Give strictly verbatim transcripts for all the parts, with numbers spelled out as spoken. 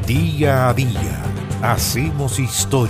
Día a día hacemos historia.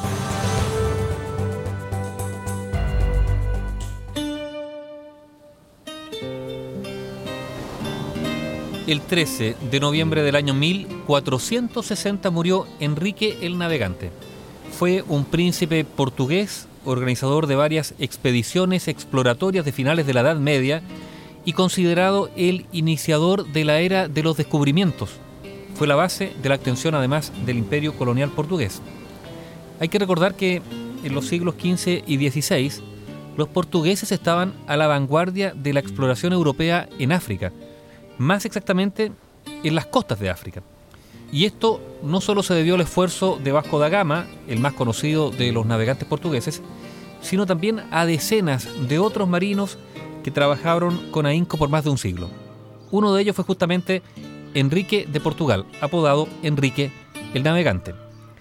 El trece de noviembre del año mil cuatrocientos sesenta murió Enrique el Navegante. Fue un príncipe portugués, organizador de varias expediciones exploratorias de finales de la Edad Media y considerado el iniciador de la era de los descubrimientos. Fue la base de la extensión además del imperio colonial portugués. Hay que recordar que en los siglos quince y dieciséis los portugueses estaban a la vanguardia de la exploración europea en África, más exactamente en las costas de África. Y esto no solo se debió al esfuerzo de Vasco da Gama, el más conocido de los navegantes portugueses, sino también a decenas de otros marinos que trabajaron con ahínco por más de un siglo. Uno de ellos fue justamente Enrique de Portugal, apodado Enrique el Navegante.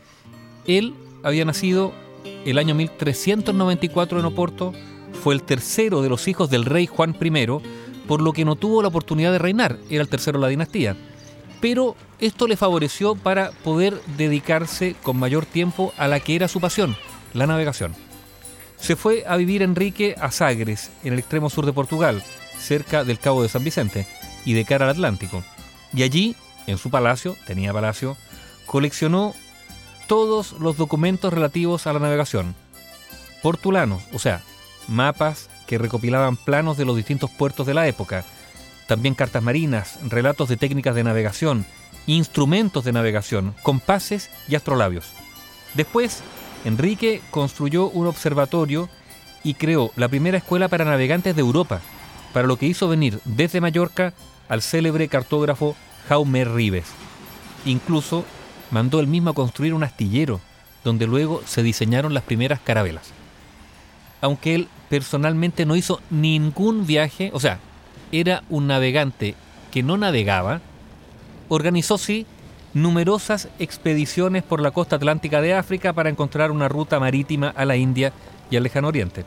Él había nacido el año mil trescientos noventa y cuatro en Oporto, fue el tercero de los hijos del rey Juan primero, por lo que no tuvo la oportunidad de reinar, era el tercero de la dinastía. Pero esto le favoreció para poder dedicarse con mayor tiempo a la que era su pasión, la navegación. Se fue a vivir Enrique a Sagres, en el extremo sur de Portugal, cerca del Cabo de San Vicente y de cara al Atlántico. Y allí, en su palacio, tenía palacio, coleccionó todos los documentos relativos a la navegación. Portulanos, o sea, mapas que recopilaban planos de los distintos puertos de la época, también cartas marinas, relatos de técnicas de navegación, instrumentos de navegación, compases y astrolabios. Después, Enrique construyó un observatorio y creó la primera escuela para navegantes de Europa, para lo que hizo venir desde Mallorca al célebre cartógrafo Jaume Ribes. Incluso mandó él mismo a construir un astillero, donde luego se diseñaron las primeras carabelas. Aunque él personalmente no hizo ningún viaje, o sea, era un navegante que no navegaba, organizó sí numerosas expediciones por la costa atlántica de África para encontrar una ruta marítima a la India y al Lejano Oriente.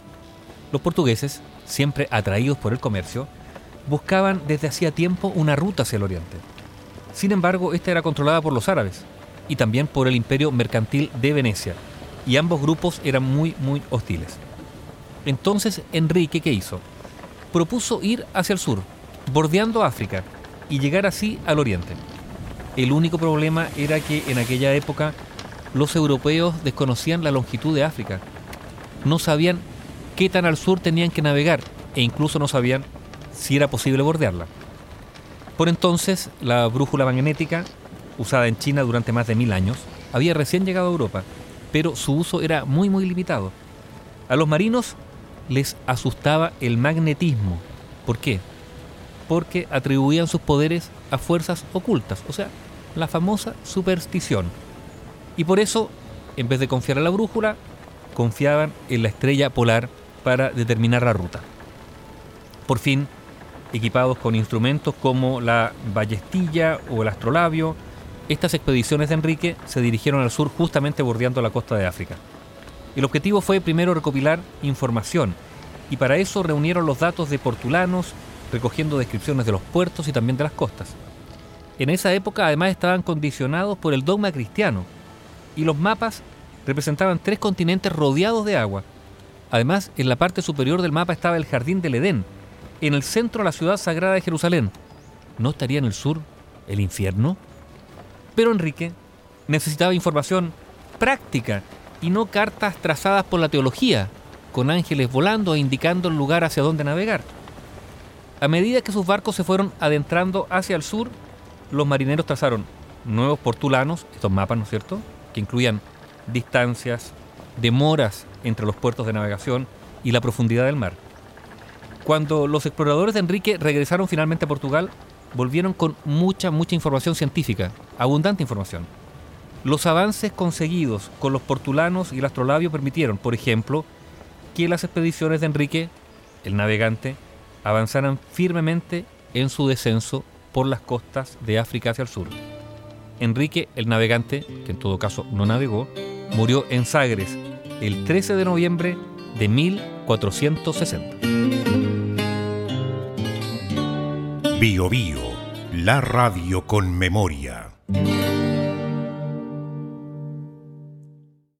Los portugueses, siempre atraídos por el comercio, buscaban desde hacía tiempo una ruta hacia el oriente. Sin embargo, esta era controlada por los árabes y también por el imperio mercantil de Venecia, y ambos grupos eran muy, muy hostiles. Entonces, Enrique, ¿qué hizo? Propuso ir hacia el sur, bordeando África, y llegar así al oriente. El único problema era que en aquella época los europeos desconocían la longitud de África. No sabían qué tan al sur tenían que navegar, e incluso no sabían si era posible bordearla. Por entonces, la brújula magnética, usada en China durante más de mil años, había recién llegado a Europa, pero su uso era muy muy limitado. A los marinos les asustaba el magnetismo. ¿Por qué? Porque atribuían sus poderes a fuerzas ocultas, o sea, la famosa superstición. Y por eso, en vez de confiar en la brújula, confiaban en la estrella polar para determinar la ruta. Por fin, equipados con instrumentos como la ballestilla o el astrolabio, estas expediciones de Enrique se dirigieron al sur justamente bordeando la costa de África. El objetivo fue primero recopilar información y para eso reunieron los datos de portulanos, recogiendo descripciones de los puertos y también de las costas. En esa época además estaban condicionados por el dogma cristiano y los mapas representaban tres continentes rodeados de agua. Además, en la parte superior del mapa estaba el Jardín del Edén, en el centro la ciudad sagrada de Jerusalén. ¿No estaría en el sur el infierno? Pero Enrique necesitaba información práctica y no cartas trazadas por la teología, con ángeles volando e indicando el lugar hacia dónde navegar. A medida que sus barcos se fueron adentrando hacia el sur, los marineros trazaron nuevos portulanos, estos mapas, ¿no es cierto?, que incluían distancias, demoras entre los puertos de navegación y la profundidad del mar. Cuando los exploradores de Enrique regresaron finalmente a Portugal, volvieron con mucha, mucha información científica, abundante información. Los avances conseguidos con los portulanos y el astrolabio permitieron, por ejemplo, que las expediciones de Enrique, el navegante, avanzaran firmemente en su descenso por las costas de África hacia el sur. Enrique, el navegante, que en todo caso no navegó, murió en Sagres el trece de noviembre de mil cuatrocientos sesenta. Bio Bio, la radio con memoria.